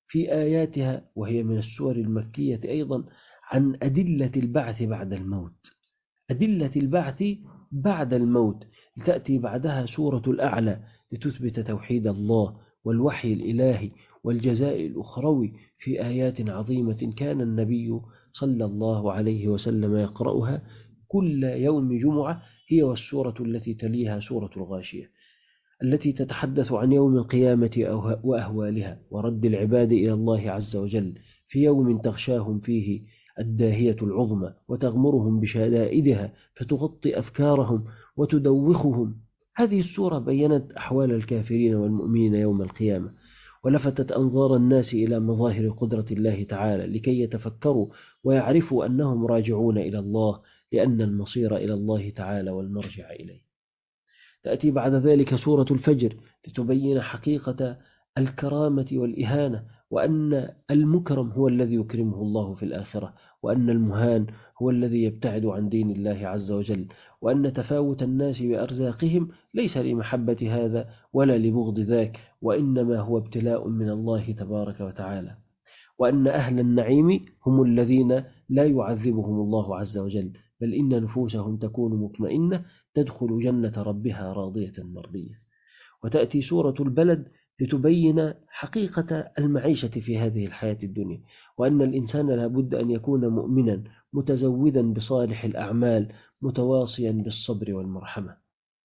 في آياتها، وهي من السور المكية أيضا، عن أدلة البعث بعد الموت. أدلة البعث بعد الموت، تأتي بعدها سورة الأعلى لتثبت توحيد الله والوحي الإلهي والجزاء الأخروي في آيات عظيمة كان النبي صلى الله عليه وسلم يقرأها كل يوم جمعة، هي والسورة التي تليها سورة الغاشية، التي تتحدث عن يوم القيامة وأهوالها ورد العباد إلى الله عز وجل في يوم تغشاهم فيه الداهية العظمى وتغمرهم بشدائدها فتغطي أفكارهم وتدوخهم. هذه السورة بيّنت أحوال الكافرين والمؤمنين يوم القيامة، ولفتت أنظار الناس إلى مظاهر قدرة الله تعالى لكي يتفكروا ويعرفوا أنهم راجعون إلى الله، لأن المصير إلى الله تعالى والمرجع إليه. تأتي بعد ذلك سورة الفجر لتبين حقيقة الكرامة والإهانة، وأن المكرم هو الذي يكرمه الله في الآخرة، وأن المهان هو الذي يبتعد عن دين الله عز وجل، وأن تفاوت الناس بأرزاقهم ليس لمحبة هذا ولا لبغض ذاك، وإنما هو ابتلاء من الله تبارك وتعالى، وأن أهل النعيم هم الذين لا يعذبهم الله عز وجل، بل إن نفوسهم تكون مطمئنة تدخل جنة ربها راضية مرضية. وتأتي سورة البلد لتبين حقيقة المعيشة في هذه الحياة الدنيا، وأن الإنسان لا بد أن يكون مؤمنا متزودا بصالح الأعمال متواصيا بالصبر والمرحمة.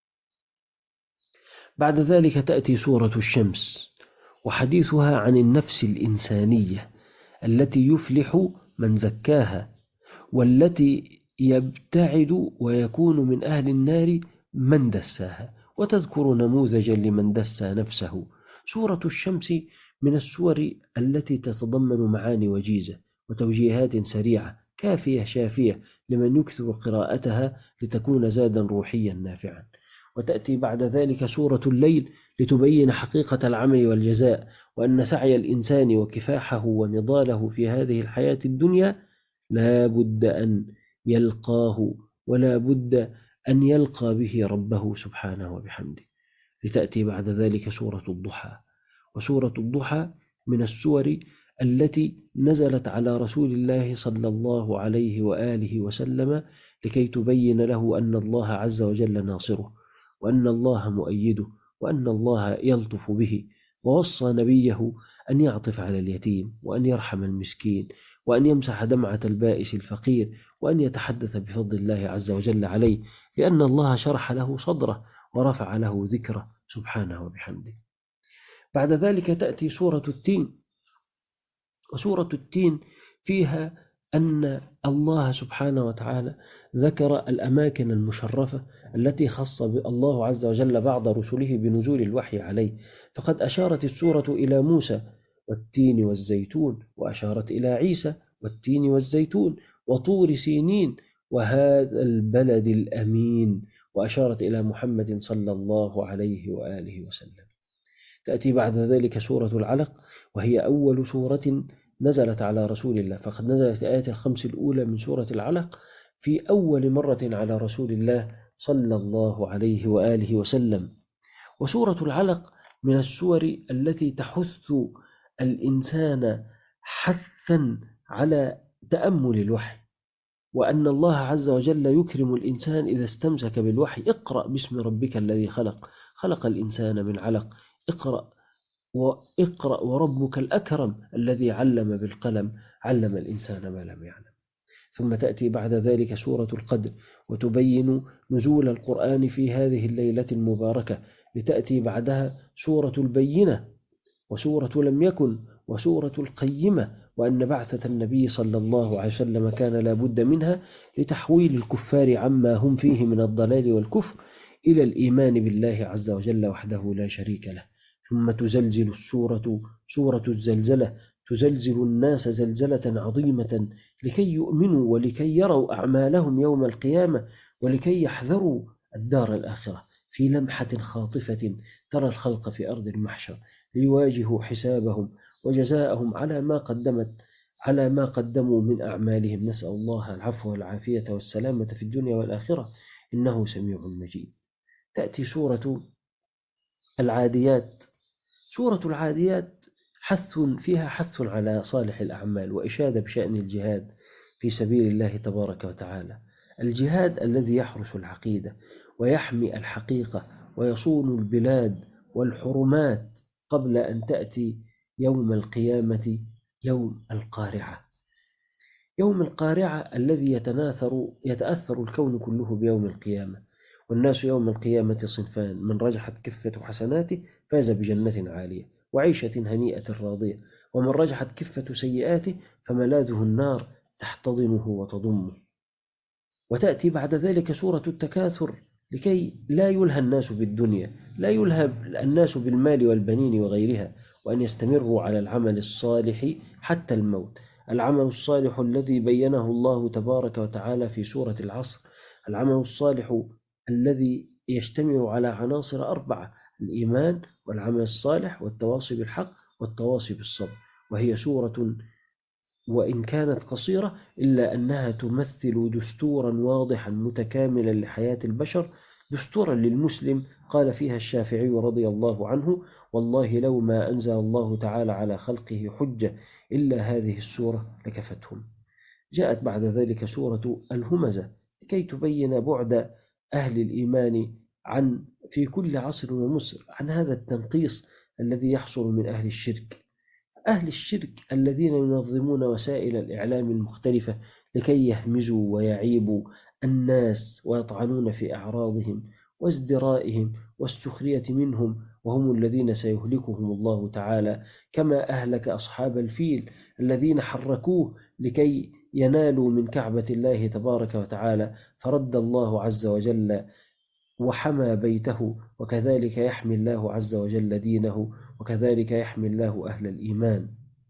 بعد ذلك تأتي سورة الشمس، وحديثها عن النفس الإنسانية التي يفلح من زكاها، والتي يبتعد ويكون من أهل النار من دساها، وتذكر نموذجا لمن دسى نفسه. سورة الشمس من السور التي تتضمن معاني وجيزة وتوجيهات سريعة كافية شافية لمن يكثر قراءتها لتكون زادا روحيا نافعا. وتأتي بعد ذلك سورة الليل لتبين حقيقة العمل والجزاء، وأن سعي الإنسان وكفاحه ونضاله في هذه الحياة الدنيا لا بد أن يلقاه، ولا بد أن يلقى به ربه سبحانه وبحمده. لتأتي بعد ذلك سورة الضحى، وسورة الضحى من السور التي نزلت على رسول الله صلى الله عليه وآله وسلم لكي تبين له أن الله عز وجل ناصره، وأن الله مؤيده، وأن الله يلطف به، ووصى نبيه أن يعطف على اليتيم، وأن يرحم المسكين، وأن يمسح دمعة البائس الفقير، وأن يتحدث بفضل الله عز وجل عليه، لأن الله شرح له صدره ورفع له ذكره سبحانه وبحمده. بعد ذلك تأتي سورة التين، وسورة التين فيها أن الله سبحانه وتعالى ذكر الأماكن المشرفة التي خص الله عز وجل بعض رسله بنزول الوحي عليه، فقد أشارت السورة إلى موسى والتين والزيتون، وأشارت إلى عيسى والتين والزيتون وطور سينين وهذا البلد الأمين، وأشارت إلى محمد صلى الله عليه وآله وسلم. تأتي بعد ذلك سورة العلق، وهي أول سورة نزلت على رسول الله، فقد نزلت الآيات الخمس الأولى من سورة العلق في أول مرة على رسول الله صلى الله عليه وآله وسلم. وسورة العلق من السور التي تحث الإنسان حثا على تأمل الوحي، وأن الله عز وجل يكرم الإنسان إذا استمسك بالوحي. اقرأ باسم ربك الذي خلق، خلق الإنسان من علق، اقرأ واقرأ وربك الأكرم الذي علم بالقلم، علم الإنسان ما لم يعلم. ثم تأتي بعد ذلك سورة القدر، وتبين نزول القرآن في هذه الليلة المباركة، لتأتي بعدها سورة البينة، وسورة لم يكن، وسورة القيمة، وأن بعثة النبي صلى الله عليه وسلم كان لا بد منها لتحويل الكفار عما هم فيه من الضلال والكفر إلى الإيمان بالله عز وجل وحده لا شريك له. ثم تزلزل السورة سورة الزلزلة، تزلزل الناس زلزلة عظيمة لكي يؤمنوا ولكي يروا أعمالهم يوم القيامة، ولكي يحذروا الدار الآخرة. في لمحة خاطفة ترى الخلق في أرض المحشر ليواجهوا حسابهم وجزاءهم على ما قدمت على ما قدموا من أعمالهم. نسأل الله العفو والعافية والسلامة في الدنيا والآخرة، إنه سميع مجيب. تأتي سورة العاديات. سورة العاديات حث فيها حث على صالح الأعمال وإشادة بشأن الجهاد في سبيل الله تبارك وتعالى، الجهاد الذي يحرس العقيدة ويحمي الحقيقة ويصون البلاد والحرمات قبل أن تأتي يوم القيامة، يوم القارعة. يوم القارعة الذي يتناثر يتأثر الكون كله بيوم القيامة، والناس يوم القيامة صنفان: من رجحت كفة حسناته فاز بجنة عالية وعيشة هنيئة راضية، ومن رجحت كفة سيئاته فملاذه النار تحتضنه وتضمه. وتأتي بعد ذلك سورة التكاثر لكي لا يلهى الناس بالدنيا، لا يلهى الناس بالمال والبنين وغيرها، وأن يستمروا على العمل الصالح حتى الموت. العمل الصالح الذي بينه الله تبارك وتعالى في سورة العصر، العمل الصالح الذي يشتمل على عناصر أربعة: الإيمان والعمل الصالح والتواصي بالحق والتواصي بالصبر. وهي سورة وإن كانت قصيرة إلا أنها تمثل دستورا واضحا متكاملا لحياة البشر، دستورا للمسلم. قال فيها الشافعي رضي الله عنه: والله لو ما أنزل الله تعالى على خلقه حجة إلا هذه السورة لكفتهم. جاءت بعد ذلك سورة الهمزة لكي تبين بعد أهل الإيمان عن في كل عصر ومصر عن هذا التنقيص الذي يحصل من أهل الشرك. أهل الشرك الذين ينظمون وسائل الإعلام المختلفة لكي يهمزوا ويعيبوا الناس ويطعنون في أعراضهم وازدرائهم والسخرية منهم، وهم الذين سيهلكهم الله تعالى كما أهلك أصحاب الفيل الذين حركوه لكي ينالوا من كعبة الله تبارك وتعالى، فرد الله عز وجل وحمى بيته، وكذلك يحمي الله عز وجل دينه، وكذلك يحمي الله أهل الإيمان.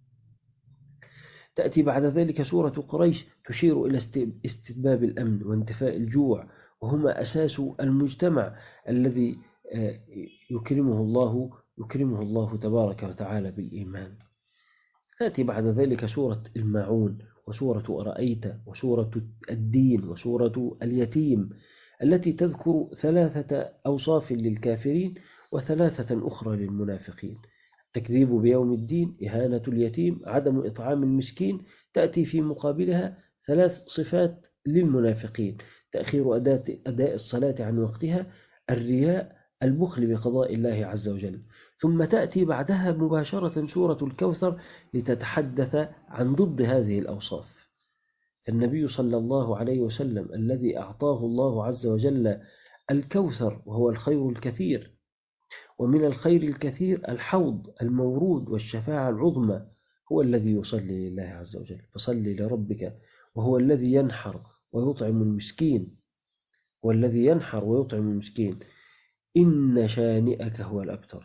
تأتي بعد ذلك سورة قريش تشير إلى استتباب الأمن وانتفاء الجوع، وهما أساس المجتمع الذي يكرمه الله يكرمه الله تبارك وتعالى بالإيمان. تأتي بعد ذلك سورة الماعون وسورة أرأيت وسورة الدين وسورة اليتيم، التي تذكر ثلاثة أوصاف للكافرين وثلاثة أخرى للمنافقين: التكذيب بيوم الدين، إهانة اليتيم، عدم إطعام المسكين. تأتي في مقابلها ثلاث صفات للمنافقين: تأخير أداء أداء الصلاة عن وقتها، الرياء، البخل بقضاء الله عز وجل. ثم تأتي بعدها مباشرة سورة الكوثر لتتحدث عن ضد هذه الأوصاف. فالنبي صلى الله عليه وسلم الذي أعطاه الله عز وجل الكوثر وهو الخير الكثير، ومن الخير الكثير الحوض المورود والشفاعة العظمى، هو الذي يصلي لله عز وجل: فصل لربك، وهو الذي ينحر ويطعم المسكين والذي ينحر ويطعم المسكين. إن شانئك هو الأبتر،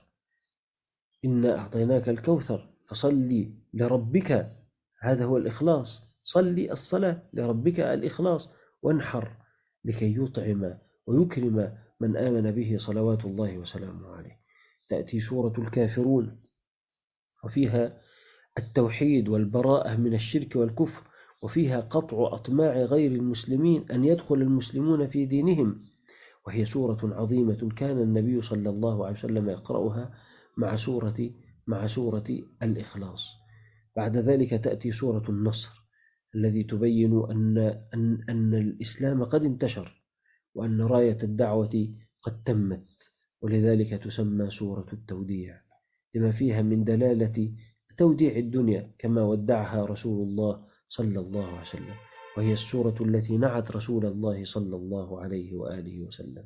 إنا أعطيناك الكوثر فصل لربك، هذا هو الإخلاص، صلي الصلاة لربك الإخلاص، وانحر لكي يطعم ويكرم من آمن به صلوات الله وسلامه عليه. تأتي سورة الكافرون وفيها التوحيد والبراءة من الشرك والكفر، وفيها قطع أطماع غير المسلمين أن يدخل المسلمون في دينهم، وهي سورة عظيمة كان النبي صلى الله عليه وسلم يقرأها مع سورة مع سورة الإخلاص. بعد ذلك تأتي سورة النصر الذي تبين أن أن أن الإسلام قد انتشر وأن راية الدعوة قد تمت، ولذلك تسمى سورة التوديع لما فيها من دلالة توديع الدنيا كما ودعها رسول الله صلى الله عليه وسلم، وهي السورة التي نعت رسول الله صلى الله عليه وآله وسلم.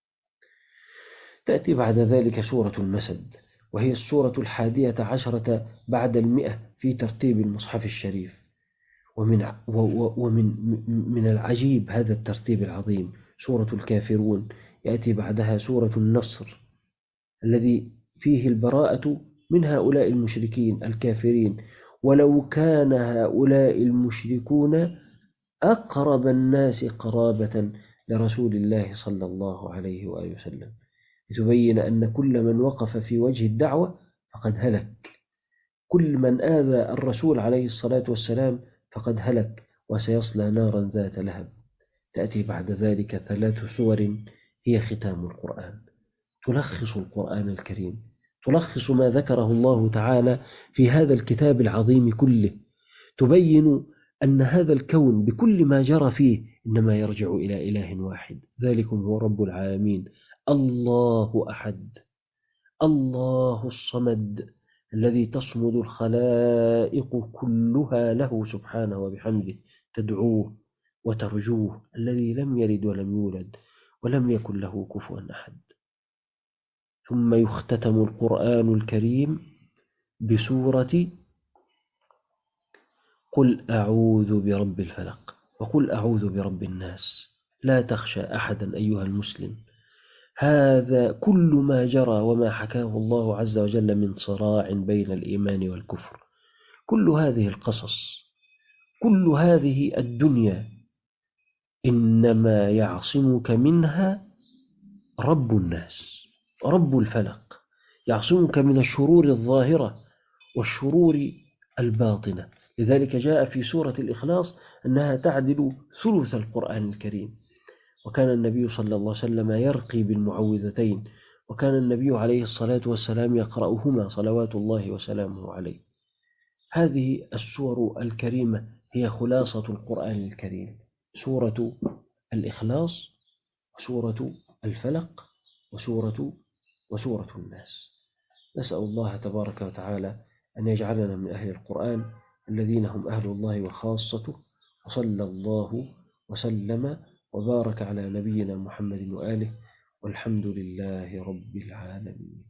تأتي بعد ذلك سورة المسد، وهي السورة الحادية عشرة بعد المئة في ترتيب المصحف الشريف. ومن ومن من العجيب هذا الترتيب العظيم سورة الكافرون يأتي بعدها سورة النصر الذي فيه البراءة من هؤلاء المشركين الكافرين: ولو كان هؤلاء المشركون أقرب الناس قرابة لرسول الله صلى الله عليه وآله وسلم، لتبين أن كل من وقف في وجه الدعوة فقد هلك، كل من آذى الرسول عليه الصلاة والسلام فقد هلك وسيصلى نارا ذات لهب. تأتي بعد ذلك ثلاث سور هي ختام القرآن، تلخص القرآن الكريم تلخص ما ذكره الله تعالى في هذا الكتاب العظيم كله، تبين أن هذا الكون بكل ما جرى فيه إنما يرجع إلى إله واحد، ذلكم هو رب العالمين، الله أحد، الله الصمد، الذي تصمد الخلائق كلها له سبحانه وبحمده، تدعوه وترجوه، الذي لم يلد ولم يولد ولم يكن له كفوا أحد. ثم يختتم القرآن الكريم بسورة قل أعوذ برب الفلق وقل أعوذ برب الناس. لا تخشى أحدا أيها المسلم، هذا كل ما جرى وما حكاه الله عز وجل من صراع بين الإيمان والكفر، كل هذه القصص، كل هذه الدنيا، إنما يعصمك منها رب الناس، رب الفلق، يعصمك من الشرور الظاهرة والشرور الباطنة. لذلك جاء في سورة الإخلاص أنها تعدل ثلث القرآن الكريم. وكان النبي صلى الله عليه وسلم يرقي بالمعوذتين، وكان النبي عليه الصلاة والسلام يقرأهما صلوات الله وسلامه عليه. هذه السور الكريمة هي خلاصة القرآن الكريم: سورة الإخلاص، وسورة الفلق، وسورة وسورة الناس. نسأل الله تبارك وتعالى أن يجعلنا من أهل القرآن الذين هم أهل الله وخاصته. وصلى الله وسلم وبارك على نبينا محمد وآله، والحمد لله رب العالمين.